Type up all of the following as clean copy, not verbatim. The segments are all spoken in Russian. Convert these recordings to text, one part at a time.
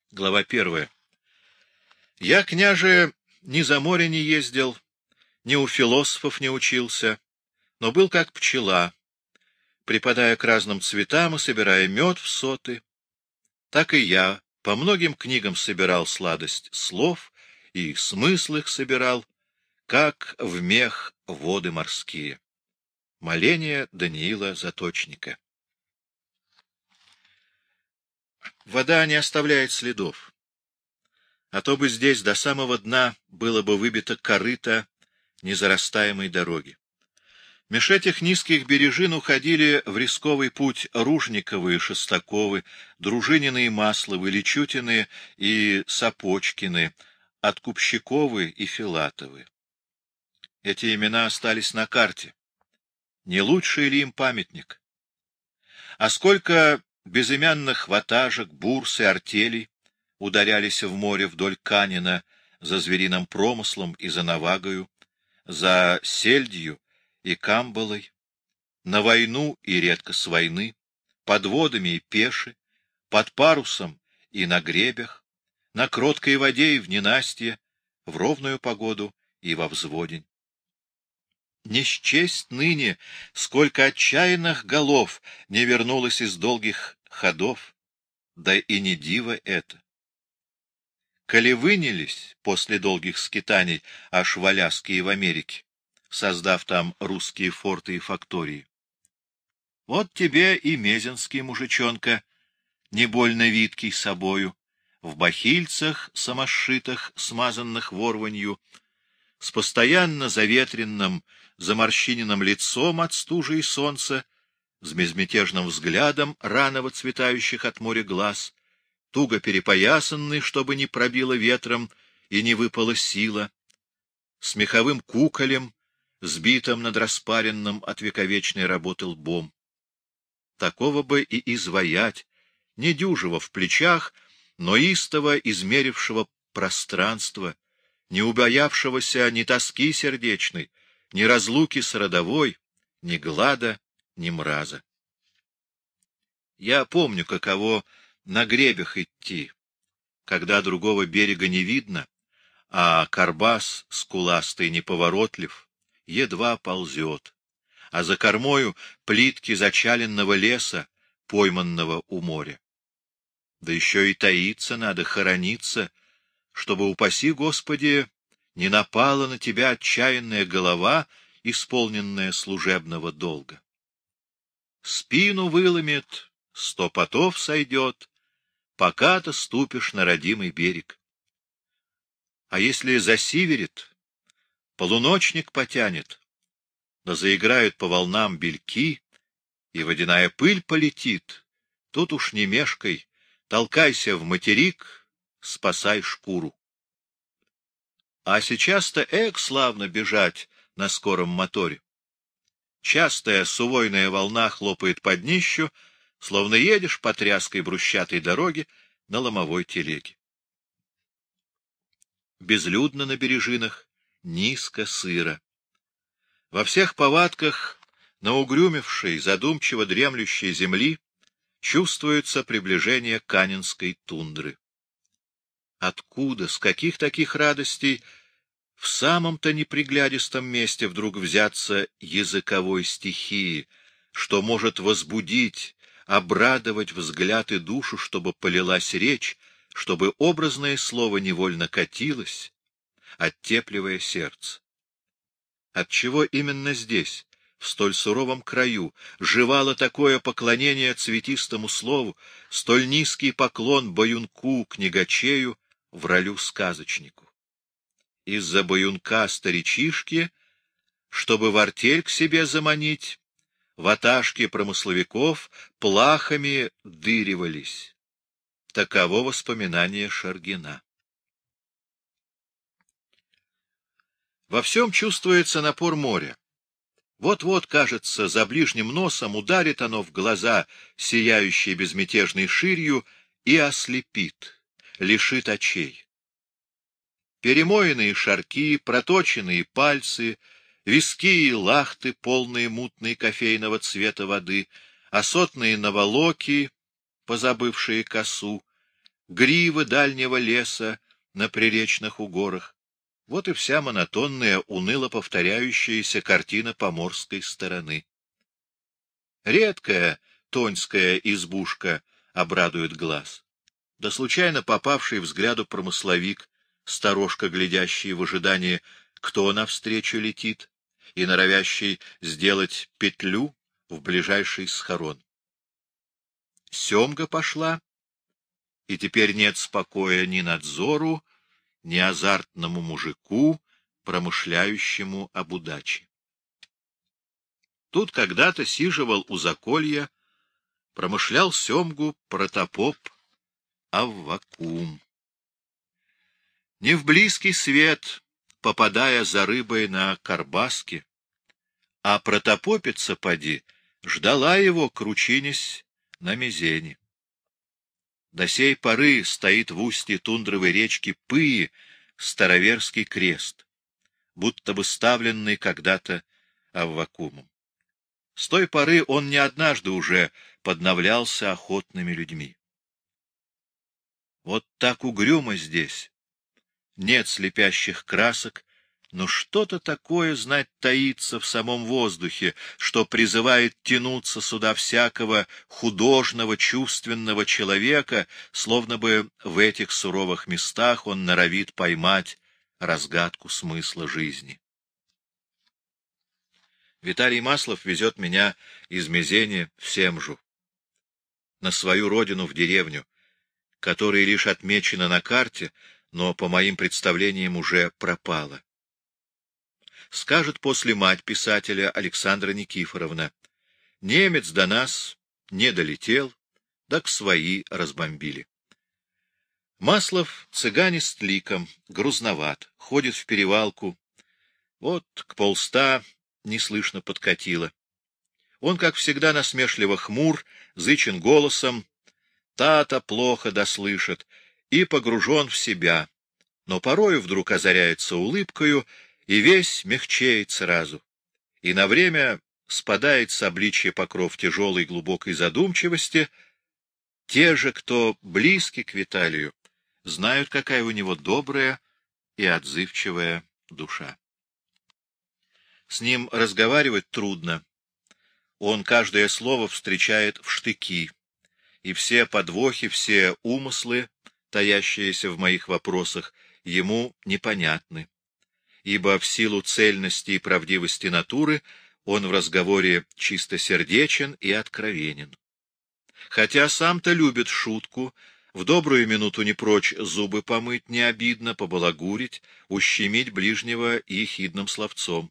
Глава 1. Я, княже, ни за море не ездил, ни у философов не учился, но был как пчела, припадая к разным цветам и собирая мед в соты. Так и я по многим книгам собирал сладость слов и смысл их собирал, как в мех воды морские. Моление Даниила Заточника. Вода не оставляет следов, а то бы здесь до самого дна было бы выбито корыто незарастаемой дороги. Меж этих низких бережин уходили в рисковый путь Ружниковы и Шестаковы, Дружинины и Масловы, Личутины и Сапочкины, Откупщиковы и Филатовы. Эти имена остались на карте. Не лучший ли им памятник? А сколько безымянных ватажек, бурс и артелей ударялись в море вдоль Канина за звериным промыслом и за навагою, за сельдью и камбалой, на войну и редко с войны, под водами и пеши, под парусом и на гребях, на кроткой воде и в ненастье, в ровную погоду и во взводень. Не счесть ныне, сколько отчаянных голов не вернулось из долгих ходов, да и не диво это. Коли вынялись после долгих скитаний аж в Аляске и в Америке, создав там русские форты и фактории. Вот тебе и мезенский мужичонка, не больно видкий собою, в бахильцах самосшитых, смазанных ворванью, с постоянно заветренным, заморщиненным лицом от стужи и солнца, с безмятежным взглядом рано выцветающих от моря глаз, туго перепоясанный, чтобы не пробило ветром и не выпала сила, с меховым куколем, сбитым над распаренным от вековечной работы лбом. Такого бы и изваять, недюжего в плечах, но истово измерившего пространство, не убоявшегося ни тоски сердечной, ни разлуки с родовой, ни глада, ни мраза. Я помню, каково на гребях идти, когда другого берега не видно, а карбас скуластый неповоротлив, едва ползет, а за кормою плитки зачаленного леса, пойманного у моря. Да еще и таиться надо, хорониться, чтобы, упаси Господи, не напала на тебя отчаянная голова, исполненная служебного долга. Спину выломит, 100 потов сойдет, пока ты ступишь на родимый берег. А если засиверит, полуночник потянет, да заиграют по волнам бельки, и водяная пыль полетит, тут уж не мешкай, толкайся в материк, спасай шкуру. А сейчас-то славно бежать на скором моторе. Частая сувойная волна хлопает под днищу, словно едешь по тряской брусчатой дороге на ломовой телеге. Безлюдно на бережинах, низко, сыро. Во всех повадках на угрюмевшей, задумчиво дремлющей земли чувствуется приближение канинской тундры. Откуда, с каких таких радостей в самом-то неприглядистом месте вдруг взяться языковой стихии, что может возбудить, обрадовать взгляд и душу, чтобы полилась речь, чтобы образное слово невольно катилось, оттепливая сердце? Отчего именно здесь, в столь суровом краю, живало такое поклонение цветистому слову, столь низкий поклон баюнку, книгачею, вралю сказочнику? Из-за баюнка старичишки, чтобы в артель к себе заманить, ватажки промысловиков плахами дыривались. Таково воспоминание Шаргина. Во всем чувствуется напор моря. Вот-вот, кажется, за ближним носом ударит оно в глаза, сияющие безмятежной ширью, и ослепит, лишит очей. Перемоенные шарки, проточенные пальцы, виски и лахты, полные мутной кофейного цвета воды, осотные наволоки, позабывшие косу, гривы дальнего леса на приречных угорах. Вот и вся монотонная, уныло повторяющаяся картина поморской стороны. Редкая тоньская избушка обрадует глаз. Да случайно попавший взгляду промысловик, сторожка, глядящий в ожидании, кто навстречу летит, и норовящий сделать петлю в ближайший схорон. Семга пошла, и теперь нет спокоя ни надзору, ни азартному мужику, промышляющему об удаче. Тут когда-то сиживал у заколья, промышлял семгу протопоп Аввакум. Не в близкий свет, попадая за рыбой на карбаске, а протопопица, поди, ждала его, кручинясь на мизени. До сей поры стоит в устье тундровой речки Пыи староверский крест, будто бы ставленный когда-то Аввакумом. С той поры он не однажды уже подновлялся охотными людьми. Вот так угрюмо здесь. Нет слепящих красок, но что-то такое, знать, таится в самом воздухе, что призывает тянуться сюда всякого художного, чувственного человека, словно бы в этих суровых местах он норовит поймать разгадку смысла жизни. Виталий Маслов везет меня из Мезени в Семжу, на свою родину, в деревню, которая лишь отмечена на карте, но, по моим представлениям, уже пропала. Скажет после мать писателя Александра Никифоровна: немец до нас не долетел, так свои разбомбили. Маслов цыганист ликом, грузноват, ходит в перевалку. Вот к 100 не слышно подкатило. Он, как всегда, насмешливо хмур, зычен голосом, та-то плохо дослышит и погружен в себя, но порою вдруг озаряется улыбкою и весь мягчеет сразу, и на время спадает с обличья покров тяжелой глубокой задумчивости. Те же, кто близки к Виталию, знают, какая у него добрая и отзывчивая душа. С ним разговаривать трудно. Он каждое слово встречает в штыки, и все подвохи, все умыслы, таящиеся в моих вопросах, ему непонятны, ибо в силу цельности и правдивости натуры он в разговоре чистосердечен и откровенен. Хотя сам-то любит шутку, в добрую минуту не прочь зубы помыть, не обидно, побалагурить, ущемить ближнего ехидным словцом.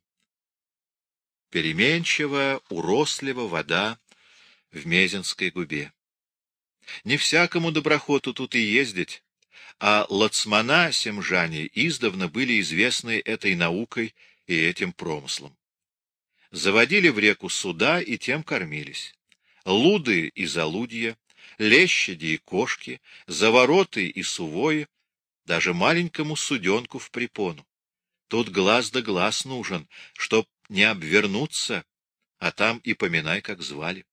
Переменчива, урослива вода в Мезенской губе. Не всякому доброхоту тут и ездить, а лоцмана семжане издавна были известны этой наукой и этим промыслом. Заводили в реку суда и тем кормились. Луды и залудья, лещади и кошки, завороты и сувои, даже маленькому суденку в препону. Тут глаз да глаз нужен, чтоб не обвернуться, а там и поминай, как звали.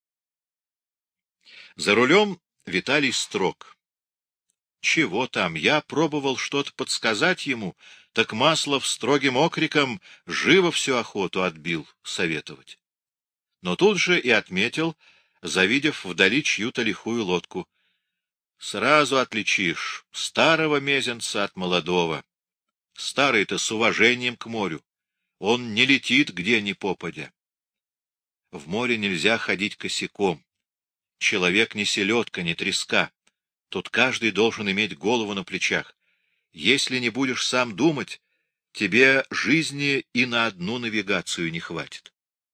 За рулем Виталий строг. Чего там, я пробовал что-то подсказать ему, так Маслов строгим окриком живо всю охоту отбил советовать. Но тут же и отметил, завидев вдали чью-то лихую лодку: сразу отличишь старого мезенца от молодого. Старый-то с уважением к морю, он не летит где ни попадя. В море нельзя ходить косяком. Человек не селедка, не треска. Тут каждый должен иметь голову на плечах. Если не будешь сам думать, тебе жизни и на одну навигацию не хватит.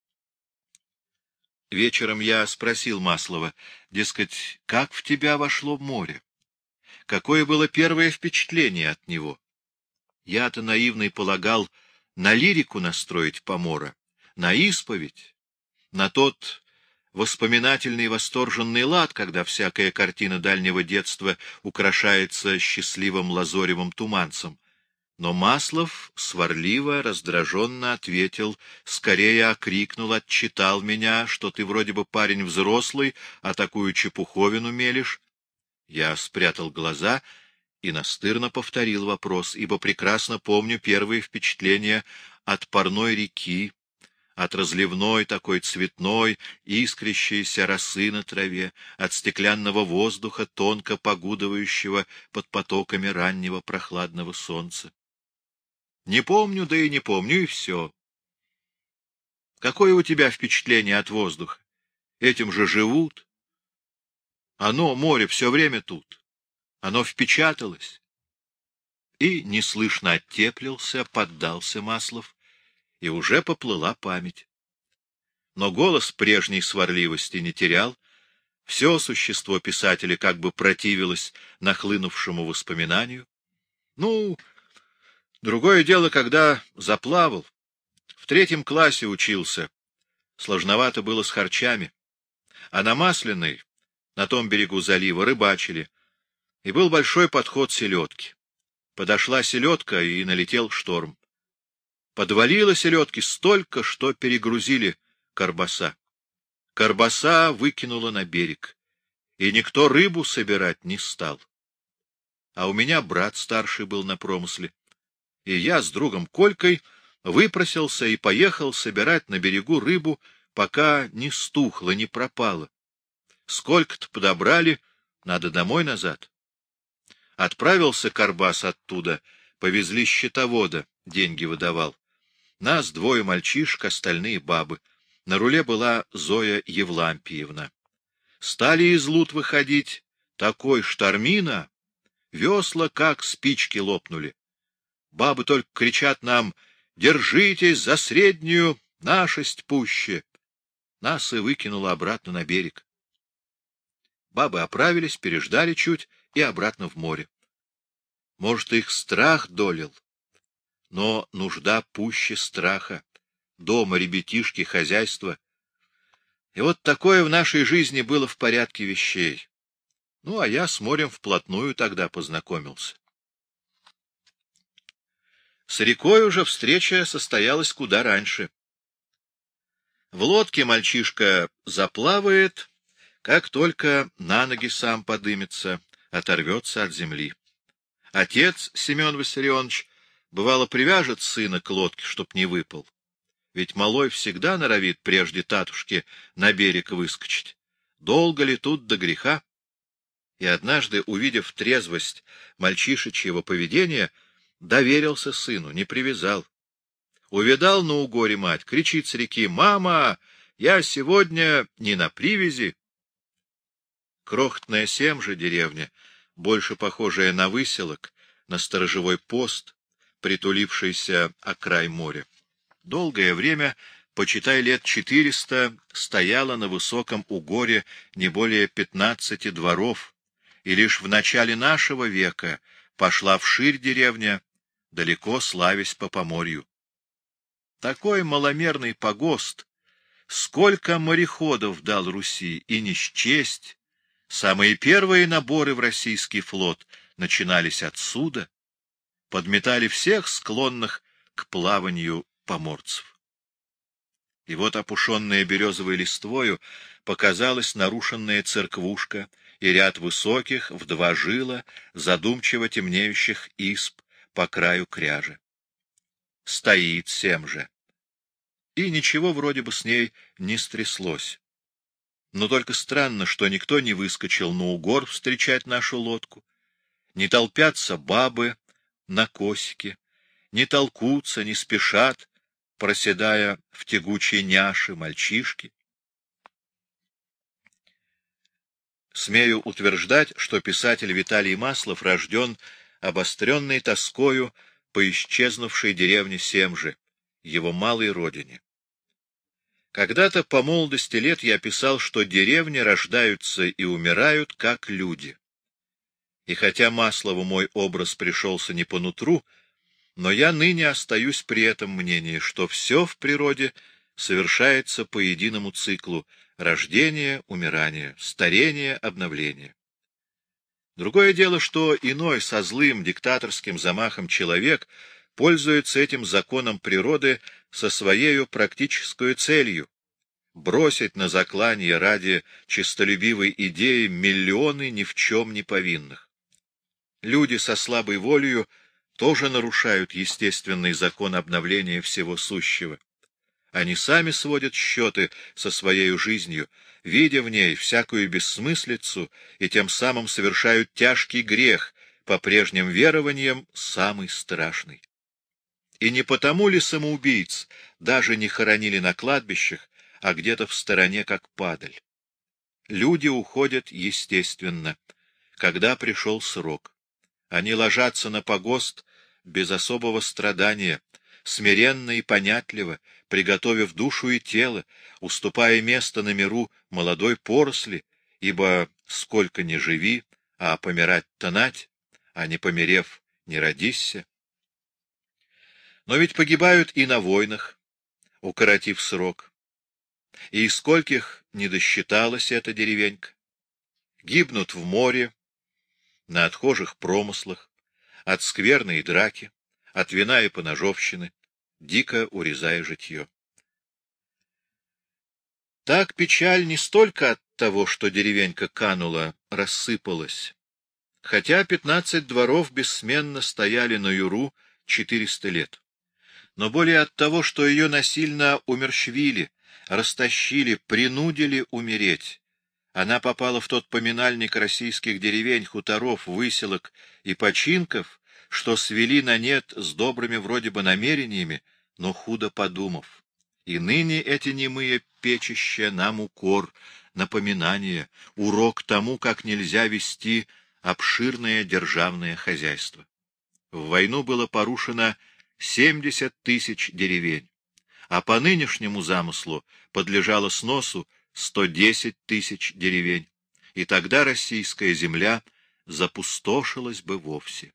Вечером я спросил Маслова, дескать, как в тебя вошло море? Какое было первое впечатление от него? Я-то наивный полагал на лирику настроить помора, на исповедь, на тот воспоминательный восторженный лад, когда всякая картина дальнего детства украшается счастливым лазоревым туманцем. Но Маслов сварливо, раздраженно ответил, скорее окрикнул, отчитал меня, что ты вроде бы парень взрослый, а такую чепуховину мелешь. Я спрятал глаза и настырно повторил вопрос, ибо прекрасно помню первые впечатления от парной реки, от разливной такой цветной, искрящейся росы на траве, от стеклянного воздуха, тонко погудывающего под потоками раннего прохладного солнца. Не помню, да и не помню, и все. Какое у тебя впечатление от воздуха? Этим же живут. Оно, море, все время тут. Оно впечаталось. И неслышно оттеплился, поддался Маслов, и уже поплыла память. Но голос прежней сварливости не терял, все существо писателя как бы противилось нахлынувшему воспоминанию. Ну, другое дело, когда заплавал. В 3 классе учился. Сложновато было с харчами. А на Масляной, на том берегу залива, рыбачили. И был большой подход селедки. Подошла селедка, и налетел шторм. Подвалило селедки столько, что перегрузили карбаса. Карбаса выкинула на берег, и никто рыбу собирать не стал. А у меня брат старший был на промысле, и я с другом Колькой выпросился и поехал собирать на берегу рыбу, пока не стухла, не пропала. Сколько-то подобрали, надо домой назад. Отправился карбас оттуда, повезли счетовода, деньги выдавал. Нас 2 мальчишек, остальные бабы. На руле была Зоя Евлампиевна. Стали из лут выходить, такой штормина, весла как спички лопнули. Бабы только кричат нам: «Держитесь за среднюю, нашесть пуще!» Нас и выкинуло обратно на берег. Бабы оправились, переждали чуть и обратно в море. Может, их страх долил, но нужда пуще страха. Дома ребятишки, хозяйство. И вот такое в нашей жизни было в порядке вещей. Ну, а я с морем вплотную тогда познакомился. С рекой уже встреча состоялась куда раньше. В лодке мальчишка заплавает, как только на ноги сам подымется, оторвется от земли. Отец, Семен Виссарионович, бывало привяжет сына к лодке, чтоб не выпал. Ведь малой всегда норовит прежде татушки на берег выскочить. Долго ли тут до греха? И однажды, увидев трезвость мальчишечьего поведения, доверился сыну, не привязал. Увидал на угоре мать, кричит с реки: «Мама, я сегодня не на привязи!» Крохотная Семжа деревня, больше похожая на выселок, на сторожевой пост, притулившийся о край моря. Долгое время, почитай лет 400, стояла на высоком угоре не более 15 дворов, и лишь в начале нашего века пошла вширь деревня, далеко славясь по поморью. Такой маломерный погост, сколько мореходов дал Руси, и не счесть. Самые первые наборы в российский флот начинались отсюда, подметали всех склонных к плаванию поморцев. И вот, опушенная березовой листвою, показалась нарушенная церквушка и ряд высоких в 2 жила, задумчиво темнеющих изб по краю кряжа. Стоит Семжа. И ничего вроде бы с ней не стряслось. Но только странно, что никто не выскочил на угор встречать нашу лодку. Не толпятся бабы на косике, не толкутся, не спешат, проседая в тягучей няше мальчишки. Смею утверждать, что писатель Виталий Маслов рожден обостренной тоскою по исчезнувшей деревне Семжи, его малой родине. Когда-то по молодости лет я писал, что деревни рождаются и умирают, как люди. И хотя Маслову мой образ пришелся не по нутру, но я ныне остаюсь при этом мнении, что все в природе совершается по единому циклу — рождение, умирание, старение, обновление. Другое дело, что иной со злым диктаторским замахом человек пользуется этим законом природы со своею практической целью бросить на заклание ради честолюбивой идеи миллионы ни в чем не повинных. Люди со слабой волею тоже нарушают естественный закон обновления всего сущего. Они сами сводят счеты со своей жизнью, видя в ней всякую бессмыслицу, и тем самым совершают тяжкий грех, по прежним верованиям самый страшный. И не потому ли самоубийц даже не хоронили на кладбищах, а где-то в стороне, как падаль? Люди уходят естественно, когда пришел срок. Они ложатся на погост без особого страдания, смиренно и понятливо, приготовив душу и тело, уступая место на миру молодой поросли, ибо сколько ни живи, а помирать-то нать, а не померев, не родися. Но ведь погибают и на войнах, укоротив срок. И из скольких не досчиталась эта деревенька. Гибнут в море, на отхожих промыслах, от скверной драки, от вина и поножовщины, дико урезая житье. Так печаль не столько от того, что деревенька канула, рассыпалась, хотя 15 дворов бессменно стояли на юру 400 лет, но более от того, что ее насильно умерщвили, растащили, принудили умереть. Она попала в тот поминальник российских деревень, хуторов, выселок и починков, что свели на нет с добрыми вроде бы намерениями, но худо подумав. И ныне эти немые печища нам укор, напоминание, урок тому, как нельзя вести обширное державное хозяйство. В войну было порушено 70 тысяч деревень, а по нынешнему замыслу подлежало сносу 110 тысяч деревень, и тогда российская земля запустошилась бы вовсе.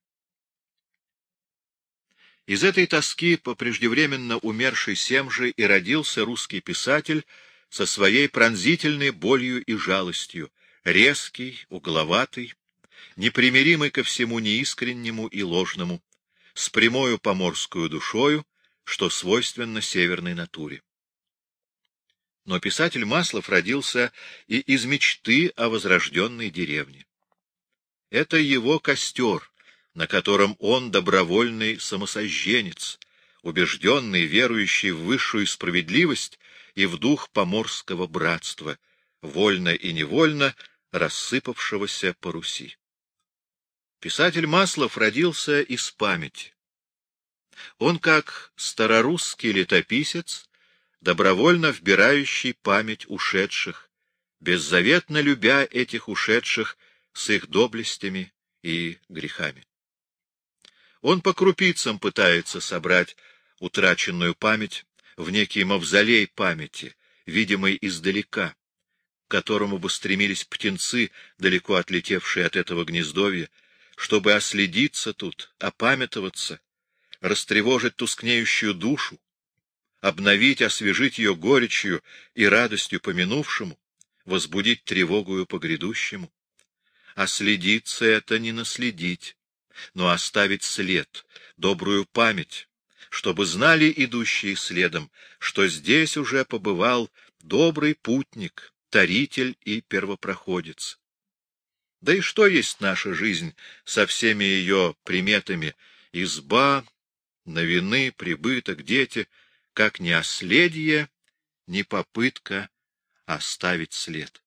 Из этой тоски по преждевременно умершей Семже и родился русский писатель со своей пронзительной болью и жалостью, резкий, угловатый, непримиримый ко всему неискреннему и ложному, с прямою поморскую душою, что свойственно северной натуре. Но писатель Маслов родился и из мечты о возрожденной деревне. Это его костер, на котором он добровольный самосожженец, убежденный, верующий в высшую справедливость и в дух поморского братства, вольно и невольно рассыпавшегося по Руси. Писатель Маслов родился из памяти. Он, как старорусский летописец, добровольно вбирающий память ушедших, беззаветно любя этих ушедших с их доблестями и грехами. Он по крупицам пытается собрать утраченную память в некий мавзолей памяти, видимый издалека, к которому бы стремились птенцы, далеко отлетевшие от этого гнездовья, чтобы оследиться тут, опамятоваться, растревожить тускнеющую душу, обновить, освежить ее горечью и радостью по минувшему, возбудить тревогою по грядущему. А следиться — это не наследить, но оставить след, добрую память, чтобы знали идущие следом, что здесь уже побывал добрый путник, таритель и первопроходец. Да и что есть наша жизнь со всеми ее приметами: изба, новины, прибыток, дети, как ни оследье, ни попытка оставить след.